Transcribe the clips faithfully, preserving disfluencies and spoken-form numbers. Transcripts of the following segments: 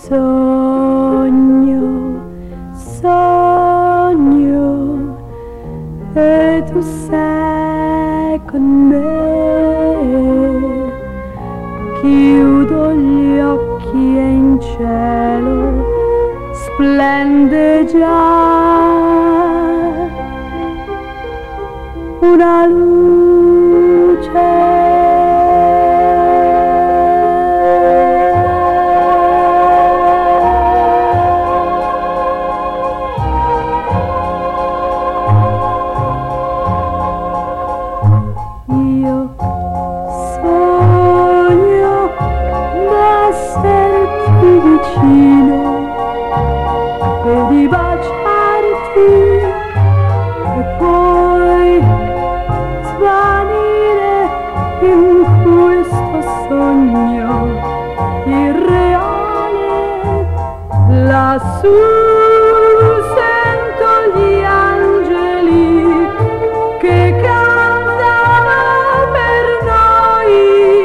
Sogno, sogno, e tu sei con me. Chiudo gli occhi e in cielo splende già una luce. E di baciarti e poi svanire in questo sogno irreale. Lassù sento gli angeli che cantano per noi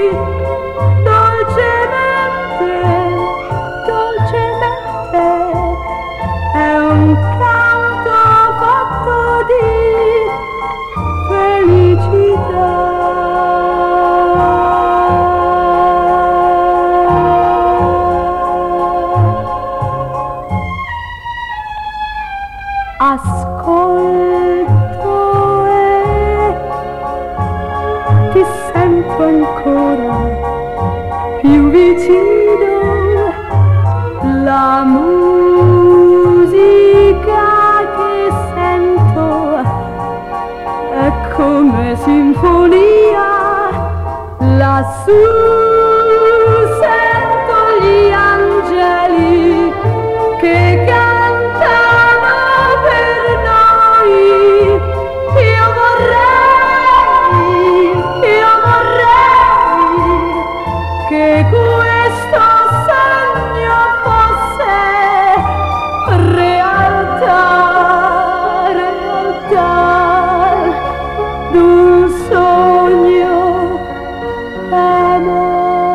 dolcemente, dolcemente. È un canto fatto di felicità. Ascolto e ti sento ancora più vicino. La musica che sento è come sinfonia. Lassù sento gli angeli che cantano per noi. Io vorrei, io vorrei che questo sogno fosse realtà, realtà d'un sogno amore.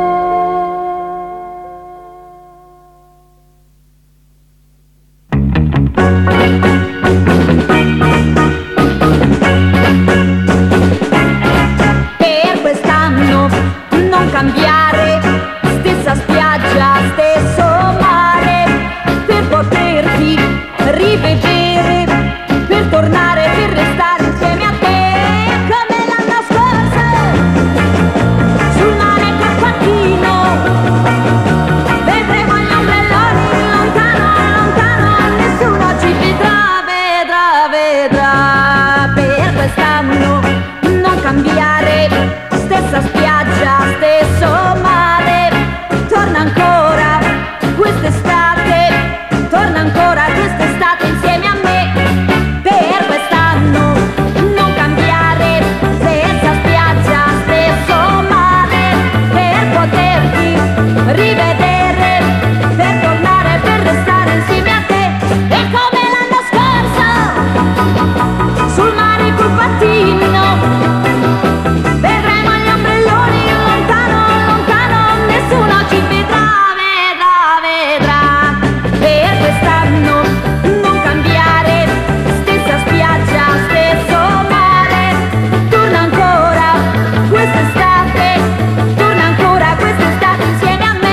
Per quest'anno non cambiare, stessa spiaggia, stesso mare, per poterti rivedere, per tornare, per restare insieme a te, come l'anno scorso, sul mare croccantino, vedremo gli ombrelloni lontano, lontano, nessuno ci vedrà, vedrà, vedrà. Per quest'anno non cambiare, stessa spiaggia, stesso mare, torna ancora quest'estate, torna ancora quest'estate insieme a me. Per quest'anno non cambiare, stessa spiaggia, stesso mare, per poterti rivedere, per tornare, per restare insieme a te. E come l'anno scorso, sul mare col pattino, vedremo gli ombrelloni lontano, lontano, nessuno ci vedrà, vedrà, vedrà. Per quest'anno non cambiare, stessa spiaggia, stesso mare, torna ancora quest'estate, torna ancora quest'estate insieme a me.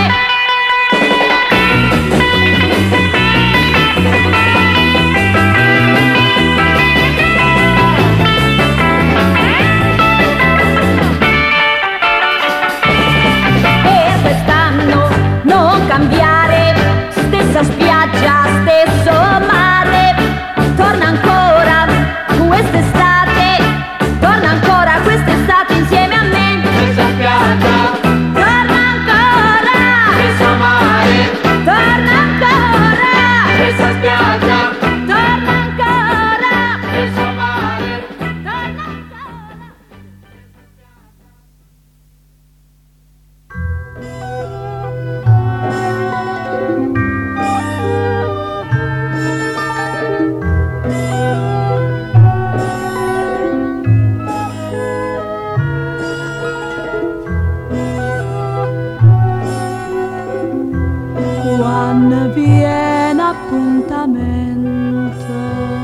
Per quest'anno non cambiare, stessa spiaggia, stesso mare, torna ancora quest'estate, torna ancora quest'estate insieme a me. Stessa spiaggia, Torna ancora, stesso mare, torna ancora, stessa spiaggia, torna ancora, stesso mare. torna ancora. non viene appuntamento.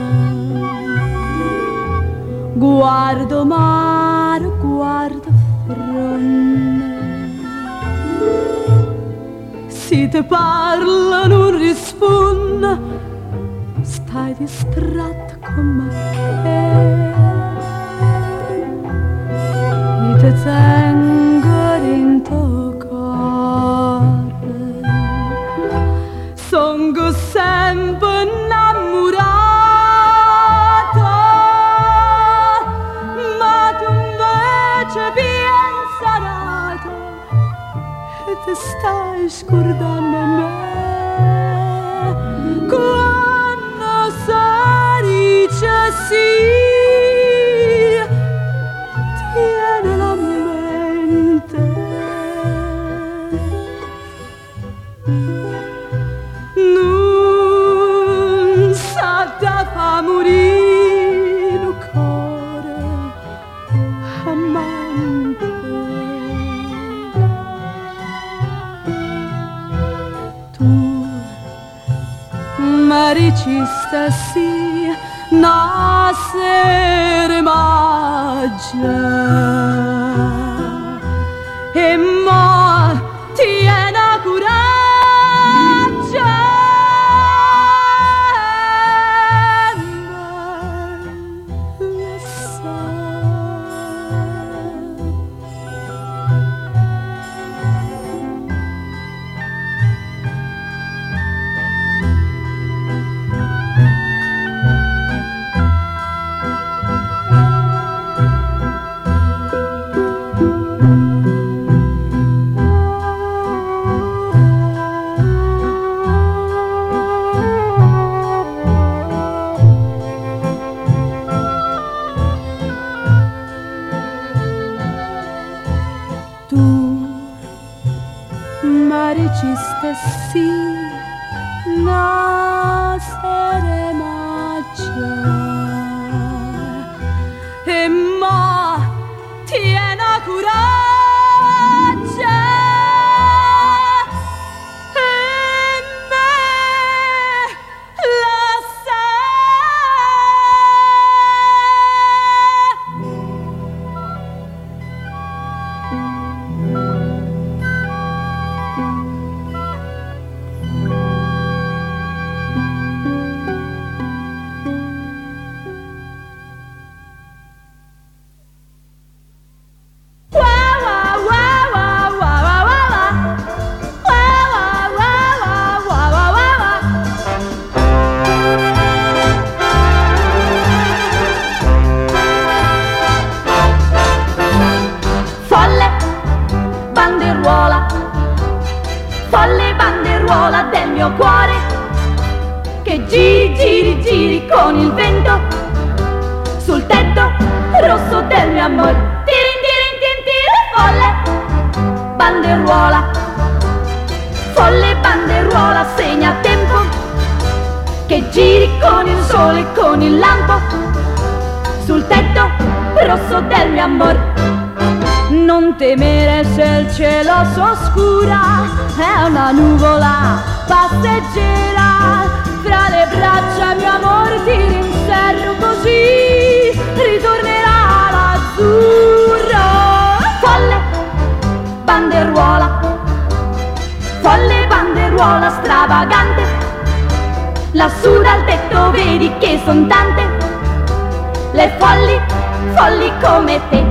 Guardo mare, guardo fronte, si te parla non risponde, stai distratto come me. Io te tengo in tuo cuore, sono sempre innamorata, ma tu invece pensarata e te stai scordando me. Quando si dice sì, tiene la mente. Non sa da fa morire il cuore amante. Tu mi dicesti sì, nascere magia, e mo tiene coraggio, e me lo dicesti sì, nascere magia, e mo tiene coraggio, e me la del mio cuore che giri, giri, giri con il vento sul tetto rosso del mio amore. Tirin, tirin, tirin, tirin, folle banderuola, folle banderuola, segna tempo che giri con il sole e con il lampo sul tetto rosso del mio amore. Non temere se il cielo s'oscura, è una nuvola passeggera, fra le braccia mio amor ti rinserro così ritornerà l'azzurro. Folle banderuola, folle banderuola stravagante, lassù dal tetto vedi che son tante le folli, folli come te.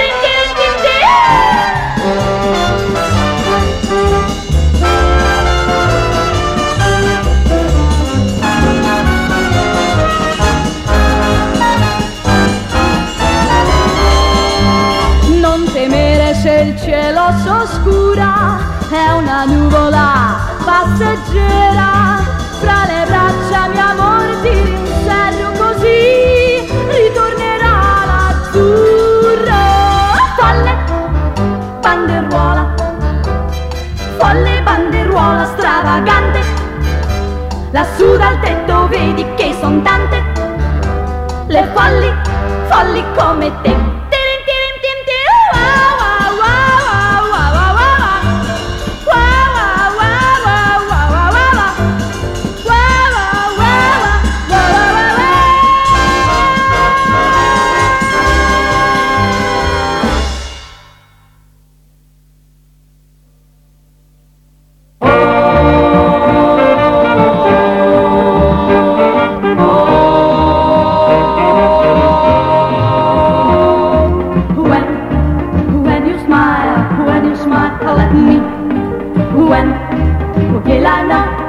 Non temere se il cielo s'oscura, è una nuvola passeggera, fra le braccia mio amore ti rinserro così ritornerà l'azzurro. Folle banderuola, folle banderuola stravagante, lassù dal tetto vedi che son tante le folli, folli come te.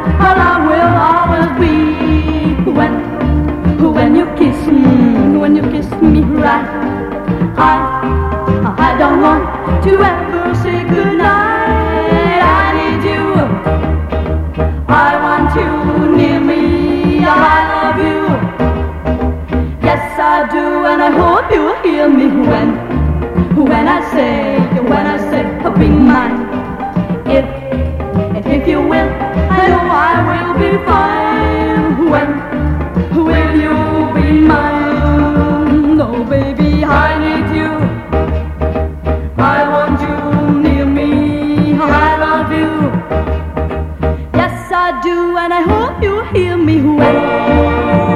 all I will always be. When, when you kiss me, when you kiss me right, I, I don't want to ever say goodnight. I need you, I want you near me, I love you. Yes, I do, and I hope you'll hear me when, when I say, when I say, be mine. If, if you will, I know I will be fine. When will you be mine? No, baby, I need you. I want you near me. I love you. Yes, I do, and I hope you hear me when.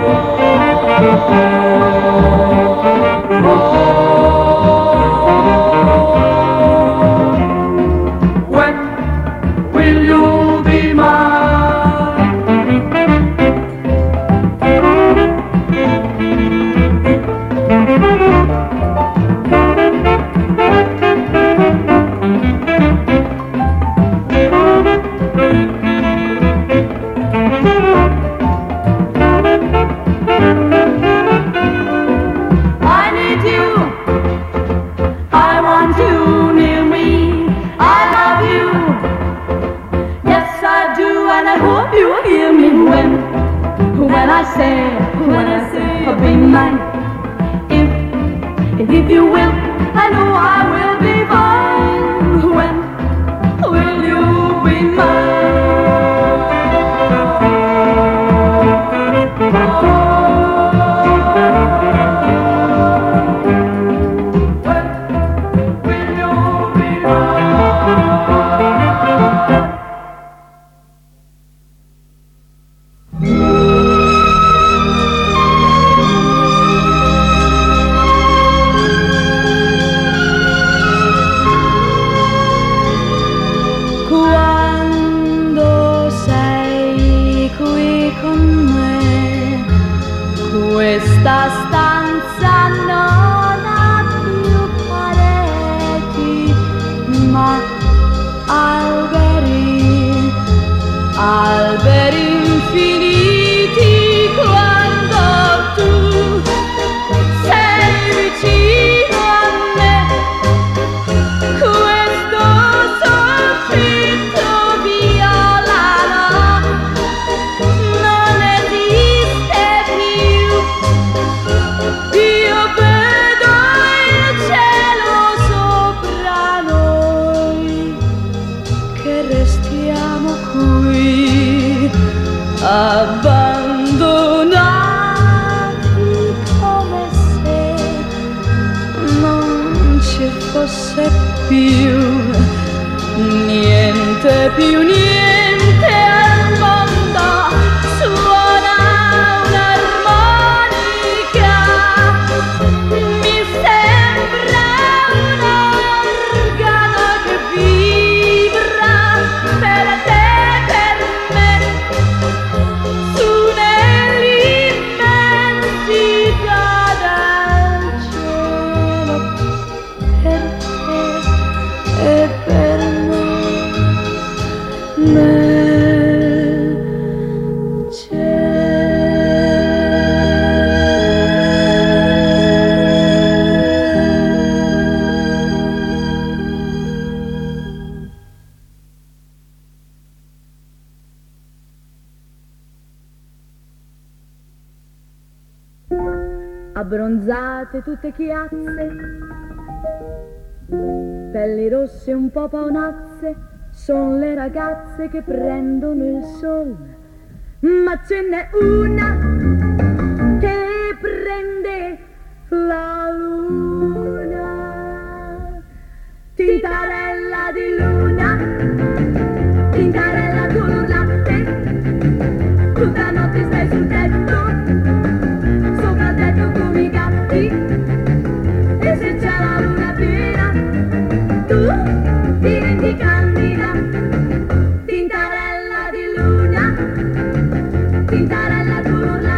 Abbronzate tutte chiazze, pelli rosse un po' paonazze, son le ragazze che prendono il sol. Ma ce n'è una che prende la luna, tintarella di luna, tintarella color latte, tutta notte stai sul tetto, sopra il tetto come i gatti, e se c'è la luna piena tu diventi candida. Tintarella di luna, tintarella color latte,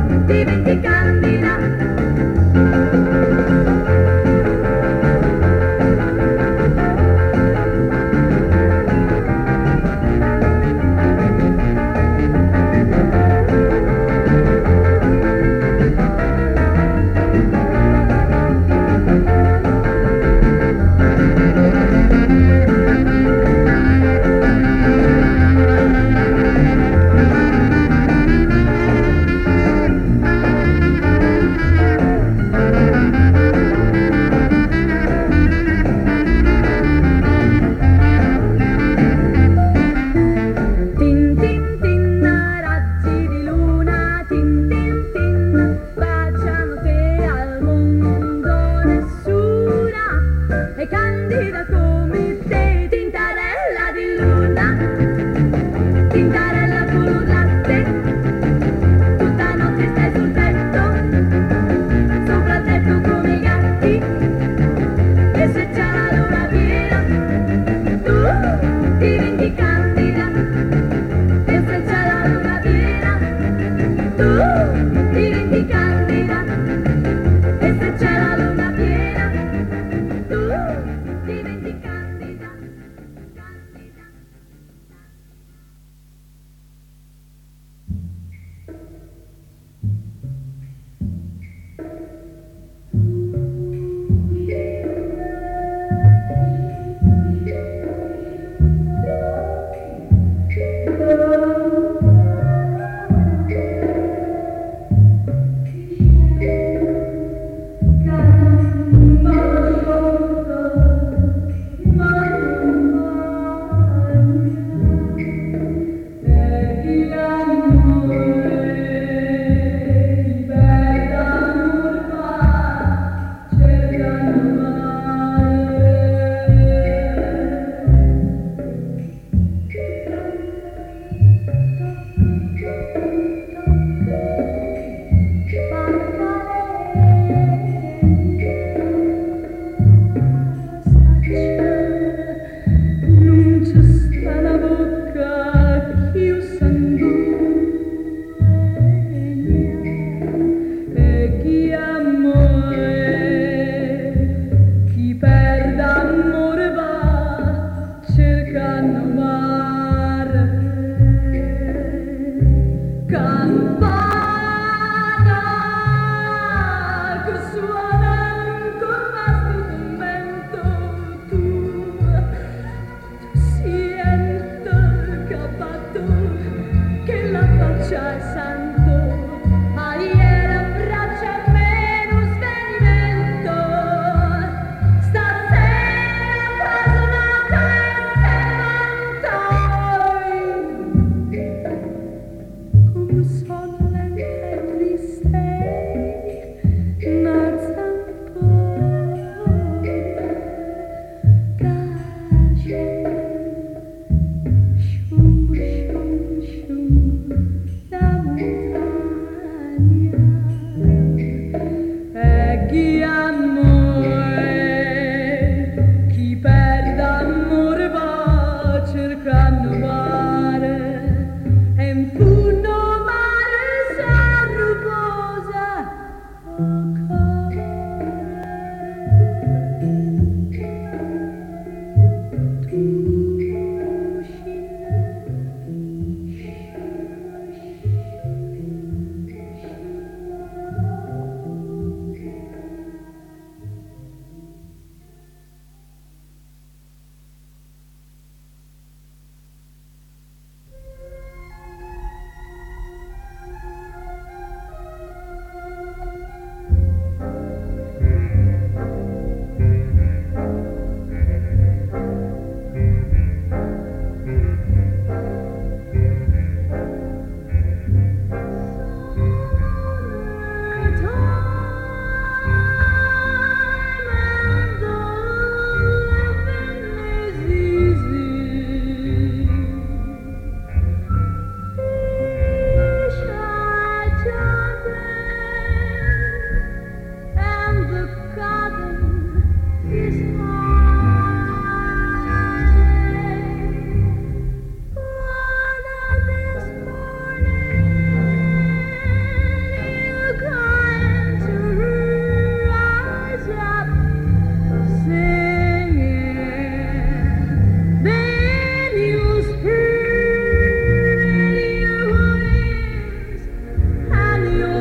diventi candida.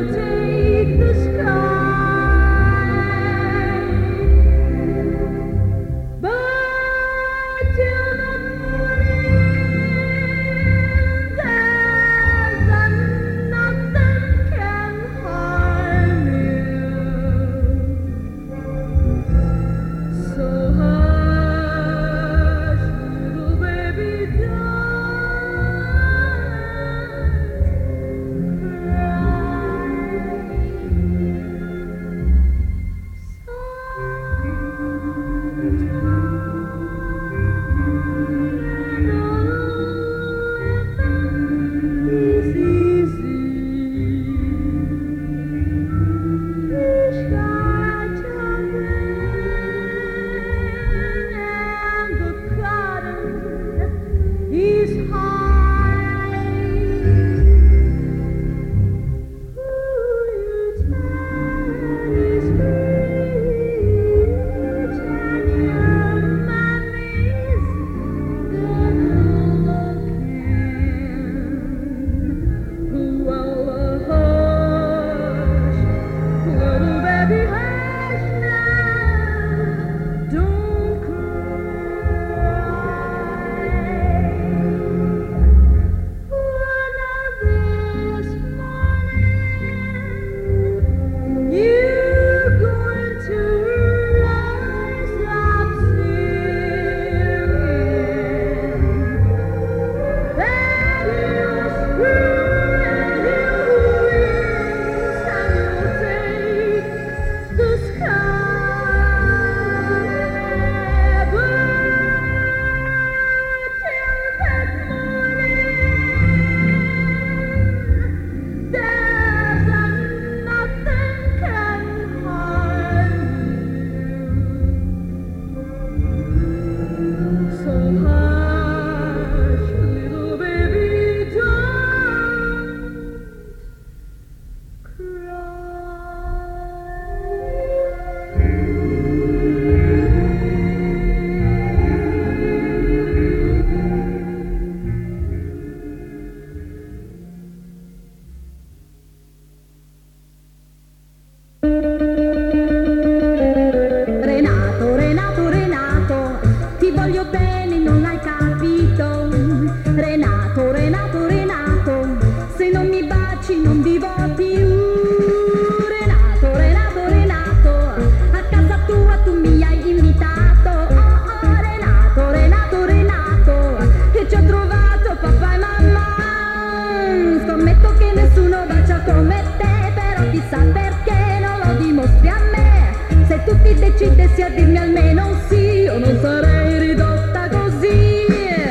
decidessi a dirmi almeno un sì, io non sarei ridotta così.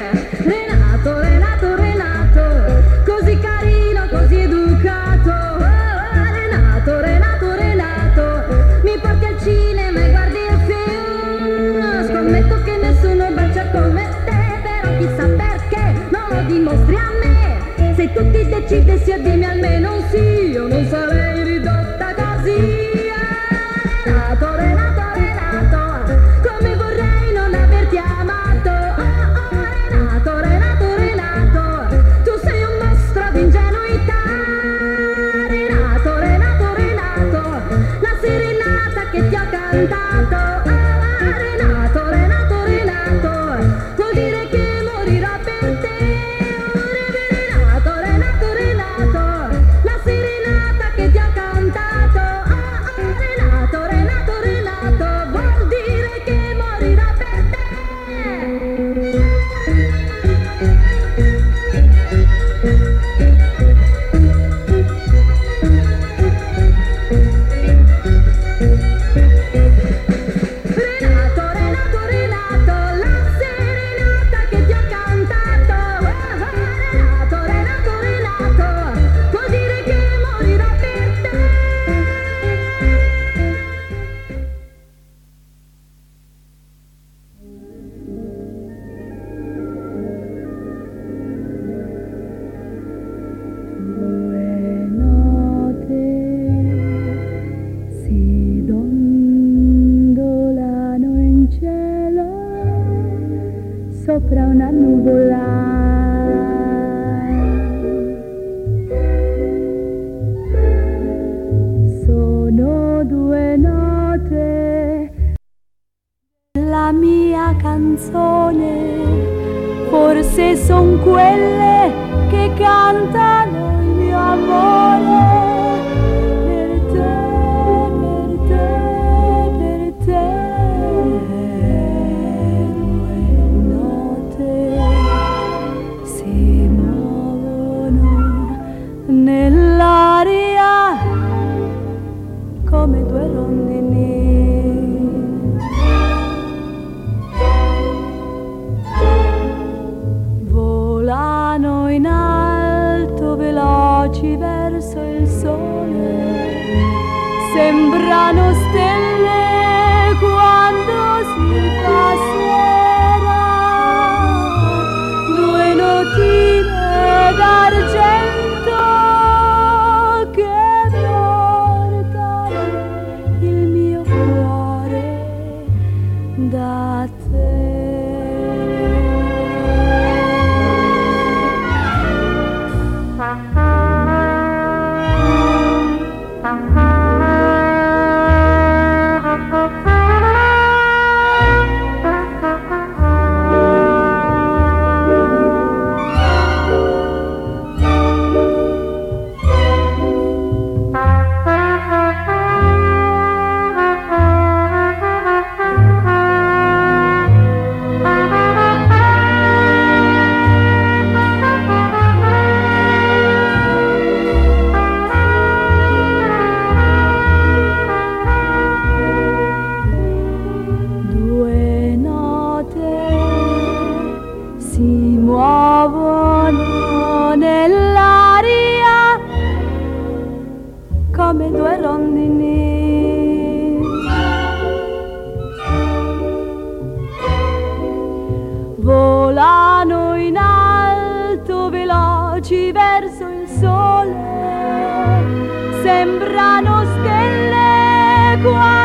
Renato, Renato, Renato, così carino, così educato. Oh, Renato, Renato, Renato, mi porti al cinema e guardi il film. Scommetto che nessuno bacia come te, però chissà perché non lo dimostri a me. Se tu ti decidessi a dirmi almeno un sì, io non sarei ridotta così. Renato, Renato, Renato, come vorrei non averti amato. Oh, oh, Renato, Renato, Renato, tu sei un mostro di ingenuità. Renato, Renato, Renato, la serenata che ti ho cantato. Oh, Renato, Renato, Renato, vuol dire che morirò per te. Renato, Renato, Renato, la serenata che ti ho cantato. Oh, Renato, Renato, Renato, vuol dire che morirò per te. canzone, forse son quelle che cantano il mio amore. Per te, per te, per te. Due note si muovono nell'aria come due rondini. Volano in alto veloci verso il sole, sembrano stelle quando si fa sera. Due notine d'argento che portano il mio cuore da te. Si muovono nell'aria come due rondini. Volano in alto veloci verso il sole, sembrano stelle qua